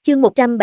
Chương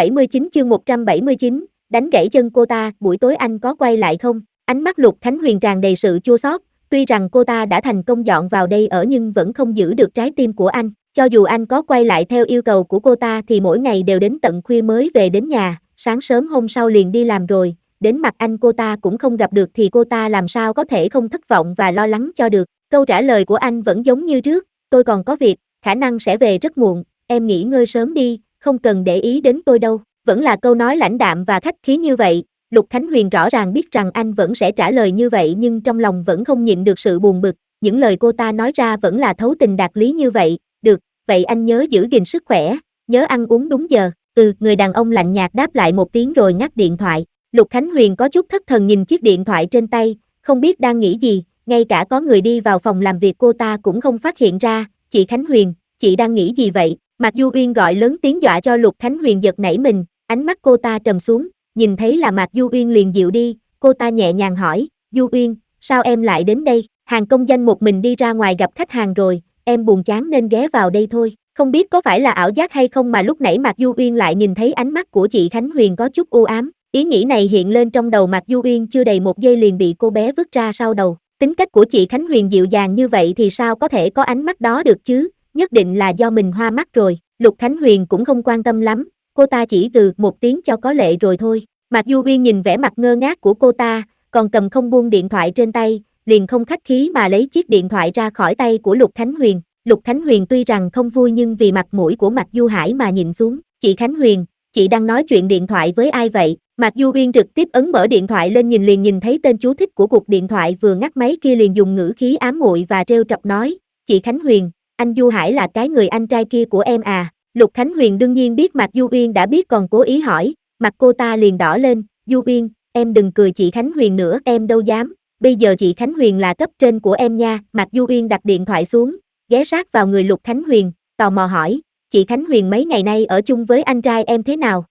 179, đánh gãy chân cô ta, buổi tối anh có quay lại không? Ánh mắt Lục Khánh Huyền tràn đầy sự chua xót, tuy rằng cô ta đã thành công dọn vào đây ở nhưng vẫn không giữ được trái tim của anh. Cho dù anh có quay lại theo yêu cầu của cô ta thì mỗi ngày đều đến tận khuya mới về đến nhà, sáng sớm hôm sau liền đi làm rồi, đến mặt anh cô ta cũng không gặp được thì cô ta làm sao có thể không thất vọng và lo lắng cho được. Câu trả lời của anh vẫn giống như trước, tôi còn có việc, khả năng sẽ về rất muộn, em nghỉ ngơi sớm đi, không cần để ý đến tôi đâu. Vẫn là câu nói lãnh đạm và khách khí như vậy, Lục Khánh Huyền rõ ràng biết rằng anh vẫn sẽ trả lời như vậy nhưng trong lòng vẫn không nhịn được sự buồn bực, những lời cô ta nói ra vẫn là thấu tình đạt lý như vậy, được, vậy anh nhớ giữ gìn sức khỏe, nhớ ăn uống đúng giờ, người đàn ông lạnh nhạt đáp lại một tiếng rồi ngắt điện thoại. Lục Khánh Huyền có chút thất thần nhìn chiếc điện thoại trên tay, không biết đang nghĩ gì, ngay cả có người đi vào phòng làm việc cô ta cũng không phát hiện ra, chị Khánh Huyền, chị đang nghĩ gì vậy? Mạc Du Uyên gọi lớn tiếng dọa cho Lục Khánh Huyền giật nảy mình, ánh mắt cô ta trầm xuống, nhìn thấy là Mạc Du Uyên liền dịu đi, cô ta nhẹ nhàng hỏi, Du Uyên, sao em lại đến đây? Hàng công danh một mình đi ra ngoài gặp khách hàng rồi, em buồn chán nên ghé vào đây thôi. Không biết có phải là ảo giác hay không mà lúc nãy Mạc Du Uyên lại nhìn thấy ánh mắt của chị Khánh Huyền có chút u ám, ý nghĩ này hiện lên trong đầu Mạc Du Uyên chưa đầy một giây liền bị cô bé vứt ra sau đầu. Tính cách của chị Khánh Huyền dịu dàng như vậy thì sao có thể có ánh mắt đó được chứ, nhất định là do mình hoa mắt rồi. Lục Khánh Huyền cũng không quan tâm lắm, cô ta chỉ một tiếng cho có lệ rồi thôi. Mạc Du Uyên nhìn vẻ mặt ngơ ngác của cô ta, còn cầm không buông điện thoại trên tay, liền không khách khí mà lấy chiếc điện thoại ra khỏi tay của Lục Khánh Huyền. Lục Khánh Huyền tuy rằng không vui nhưng vì mặt mũi của Mạc Du Hải mà nhìn xuống, chị Khánh Huyền, chị đang nói chuyện điện thoại với ai vậy? Mạc Du Uyên trực tiếp ấn mở điện thoại lên liền nhìn thấy tên chú thích của cuộc điện thoại vừa ngắt máy kia liền dùng ngữ khí ám muội và trêu chọc nói, chị Khánh Huyền, anh Du Hải là cái người anh trai kia của em à? Lục Khánh Huyền đương nhiên biết Mạc Du Uyên đã biết còn cố ý hỏi, mặt cô ta liền đỏ lên, Du Uyên, em đừng cười chị Khánh Huyền nữa, em đâu dám, bây giờ chị Khánh Huyền là cấp trên của em nha. Mạc Du Uyên đặt điện thoại xuống, ghé sát vào người Lục Khánh Huyền, tò mò hỏi, chị Khánh Huyền mấy ngày nay ở chung với anh trai em thế nào?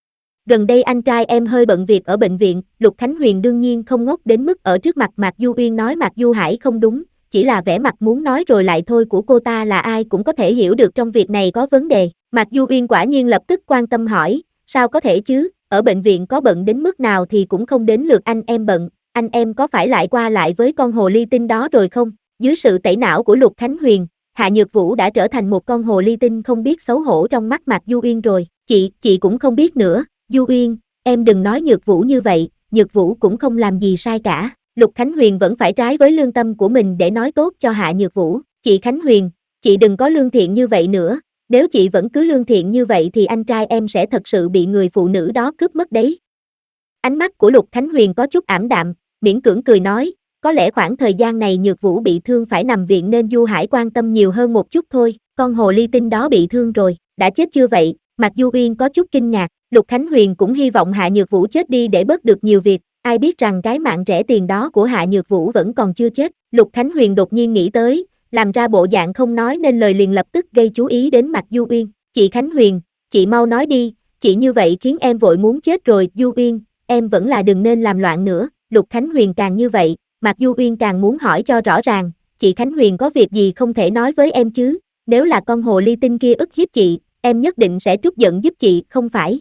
Gần đây anh trai em hơi bận việc ở bệnh viện. Lục Khánh Huyền đương nhiên không ngốc đến mức ở trước mặt Mạc Du Uyên nói Mạc Du Hải không đúng, chỉ là vẻ mặt muốn nói rồi lại thôi của cô ta là ai cũng có thể hiểu được trong việc này có vấn đề. Mạc Du Uyên quả nhiên lập tức quan tâm hỏi, sao có thể chứ, ở bệnh viện có bận đến mức nào thì cũng không đến lượt anh em bận, anh em có phải lại qua lại với con hồ ly tinh đó rồi không? Dưới sự tẩy não của Lục Khánh Huyền, Hạ Nhược Vũ đã trở thành một con hồ ly tinh không biết xấu hổ trong mắt Mạc Du Uyên rồi. Chị cũng không biết nữa, Du Uyên, em đừng nói Nhược Vũ như vậy, Nhược Vũ cũng không làm gì sai cả. Lục Khánh Huyền vẫn phải trái với lương tâm của mình để nói tốt cho Hạ Nhược Vũ. Chị Khánh Huyền, chị đừng có lương thiện như vậy nữa, nếu chị vẫn cứ lương thiện như vậy thì anh trai em sẽ thật sự bị người phụ nữ đó cướp mất đấy. Ánh mắt của Lục Khánh Huyền có chút ảm đạm, miễn cưỡng cười nói, có lẽ khoảng thời gian này Nhược Vũ bị thương phải nằm viện nên Du Hải quan tâm nhiều hơn một chút thôi, con hồ ly tinh đó bị thương rồi, đã chết chưa vậy? Mạc Du Uyên có chút kinh ngạc, Lục Khánh Huyền cũng hy vọng Hạ Nhược Vũ chết đi để bớt được nhiều việc, ai biết rằng cái mạng rẻ tiền đó của Hạ Nhược Vũ vẫn còn chưa chết. Lục Khánh Huyền đột nhiên nghĩ tới, làm ra bộ dạng không nói nên lời liền lập tức gây chú ý đến Mạc Du Uyên. Chị Khánh Huyền, chị mau nói đi, chị như vậy khiến em vội muốn chết rồi. Du Uyên, em vẫn là đừng nên làm loạn nữa. Lục Khánh Huyền càng như vậy, Mạc Du Uyên càng muốn hỏi cho rõ ràng, chị Khánh Huyền có việc gì không thể nói với em chứ, nếu là con hồ ly tinh kia ức hiếp chị, em nhất định sẽ trút giận giúp chị, không phải?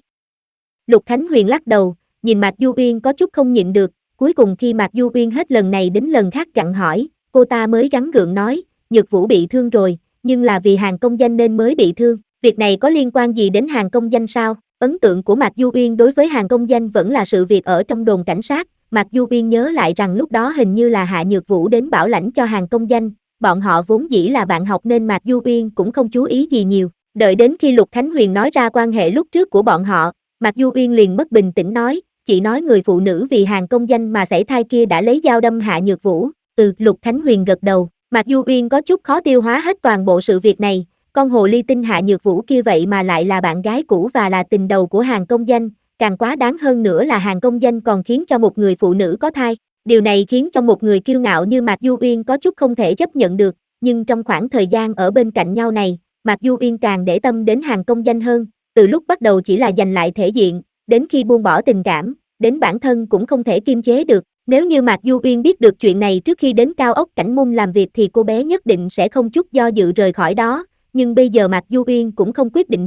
Lục Khánh Huyền lắc đầu, nhìn Mạc Du Uyên có chút không nhịn được, cuối cùng khi Mạc Du Uyên hết lần này đến lần khác gặng hỏi, cô ta mới gắng gượng nói, Nhược Vũ bị thương rồi, nhưng là vì hàng công danh nên mới bị thương, việc này có liên quan gì đến hàng công danh sao? Ấn tượng của Mạc Du Uyên đối với hàng công danh vẫn là sự việc ở trong đồn cảnh sát. Mạc Du Uyên nhớ lại rằng lúc đó hình như là Hạ Nhược Vũ đến bảo lãnh cho hàng công danh, bọn họ vốn dĩ là bạn học nên Mạc Du Uyên cũng không chú ý gì nhiều. Đợi đến khi Lục Khánh Huyền nói ra quan hệ lúc trước của bọn họ, Mạc Du Uyên liền mất bình tĩnh nói, chị nói người phụ nữ vì hàng công danh mà sảy thai kia đã lấy dao đâm Hạ Nhược Vũ. Lục Khánh Huyền gật đầu, Mạc Du Uyên có chút khó tiêu hóa hết toàn bộ sự việc này, con hồ ly tinh Hạ Nhược Vũ kia vậy mà lại là bạn gái cũ và là tình đầu của hàng công danh, càng quá đáng hơn nữa là hàng công danh còn khiến cho một người phụ nữ có thai. Điều này khiến cho một người kiêu ngạo như Mạc Du Uyên có chút không thể chấp nhận được, nhưng trong khoảng thời gian ở bên cạnh nhau này, Mạc Du Uyên càng để tâm đến hàng công danh hơn, từ lúc bắt đầu chỉ là giành lại thể diện, đến khi buông bỏ tình cảm, đến bản thân cũng không thể kiềm chế được. Nếu như Mạc Du Uyên biết được chuyện này trước khi đến cao ốc Cảnh Môn làm việc thì cô bé nhất định sẽ không chút do dự rời khỏi đó, nhưng bây giờ Mạc Du Uyên cũng không quyết định được.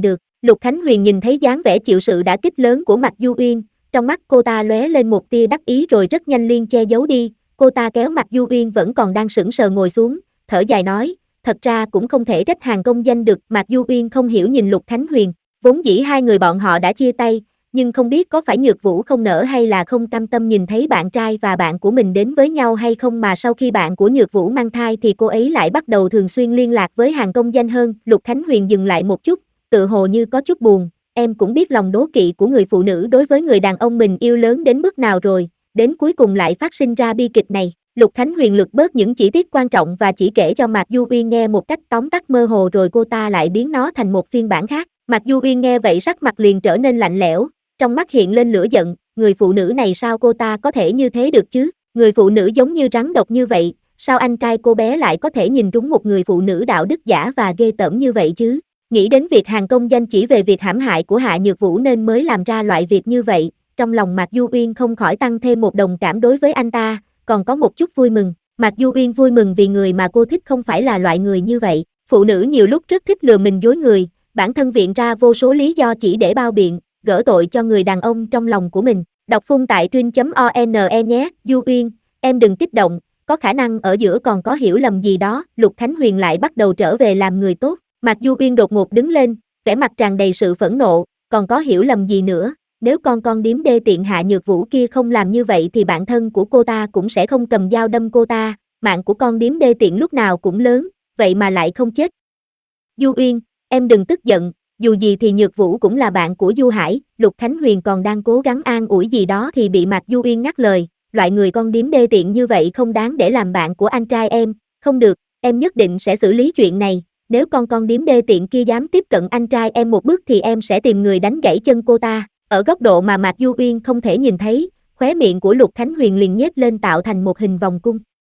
Lục Khánh Huyền nhìn thấy dáng vẻ chịu sự đả kích lớn của Mạc Du Uyên, trong mắt cô ta lóe lên một tia đắc ý rồi rất nhanh liền che giấu đi, cô ta kéo Mạc Du Uyên vẫn còn đang sững sờ ngồi xuống, thở dài nói, thật ra cũng không thể trách hàng công danh được, Mạc Du Uyên không hiểu nhìn Lục Khánh Huyền, vốn dĩ hai người bọn họ đã chia tay, nhưng không biết có phải Nhược Vũ không nỡ hay là không cam tâm nhìn thấy bạn trai và bạn của mình đến với nhau hay không mà sau khi bạn của Nhược Vũ mang thai thì cô ấy lại bắt đầu thường xuyên liên lạc với hàng công danh hơn, Lục Khánh Huyền dừng lại một chút, tự hồ như có chút buồn, em cũng biết lòng đố kỵ của người phụ nữ đối với người đàn ông mình yêu lớn đến mức nào rồi, đến cuối cùng lại phát sinh ra bi kịch này. Lục Khánh Huyền lược bớt những chi tiết quan trọng và chỉ kể cho Mạc Du Uyên nghe một cách tóm tắt mơ hồ rồi cô ta lại biến nó thành một phiên bản khác. Mạc Du Uyên nghe vậy sắc mặt liền trở nên lạnh lẽo, trong mắt hiện lên lửa giận, người phụ nữ này sao cô ta có thể như thế được chứ? Người phụ nữ giống như rắn độc như vậy, sao anh trai cô bé lại có thể nhìn trúng một người phụ nữ đạo đức giả và ghê tởm như vậy chứ? Nghĩ đến việc hàng công danh chỉ về việc hãm hại của Hạ Nhược Vũ nên mới làm ra loại việc như vậy, trong lòng Mạc Du Uyên không khỏi tăng thêm một đồng cảm đối với anh ta, còn có một chút vui mừng. Mạc Du Uyên vui mừng vì người mà cô thích không phải là loại người như vậy. Phụ nữ nhiều lúc rất thích lừa mình dối người, bản thân viện ra vô số lý do chỉ để bao biện, gỡ tội cho người đàn ông trong lòng của mình. Đọc phun tại truyện.one nhé, Du Uyên, em đừng kích động, có khả năng ở giữa còn có hiểu lầm gì đó. Lục Khánh Huyền lại bắt đầu trở về làm người tốt. Mạc Du Uyên đột ngột đứng lên, vẻ mặt tràn đầy sự phẫn nộ, còn có hiểu lầm gì nữa, nếu con điếm đê tiện Hạ Nhược Vũ kia không làm như vậy thì bản thân của cô ta cũng sẽ không cầm dao đâm cô ta, mạng của con điếm đê tiện lúc nào cũng lớn, vậy mà lại không chết. Du Uyên, em đừng tức giận, dù gì thì Nhược Vũ cũng là bạn của Du Hải. Lục Khánh Huyền còn đang cố gắng an ủi gì đó thì bị Mạc Du Uyên ngắt lời, loại người con điếm đê tiện như vậy không đáng để làm bạn của anh trai em, không được, em nhất định sẽ xử lý chuyện này. Nếu con điếm đê tiện kia dám tiếp cận anh trai em một bước thì em sẽ tìm người đánh gãy chân cô ta. Ở góc độ mà Mạc Du Uyên không thể nhìn thấy, khóe miệng của Lục Khánh Huyền liền nhếch lên tạo thành một hình vòng cung.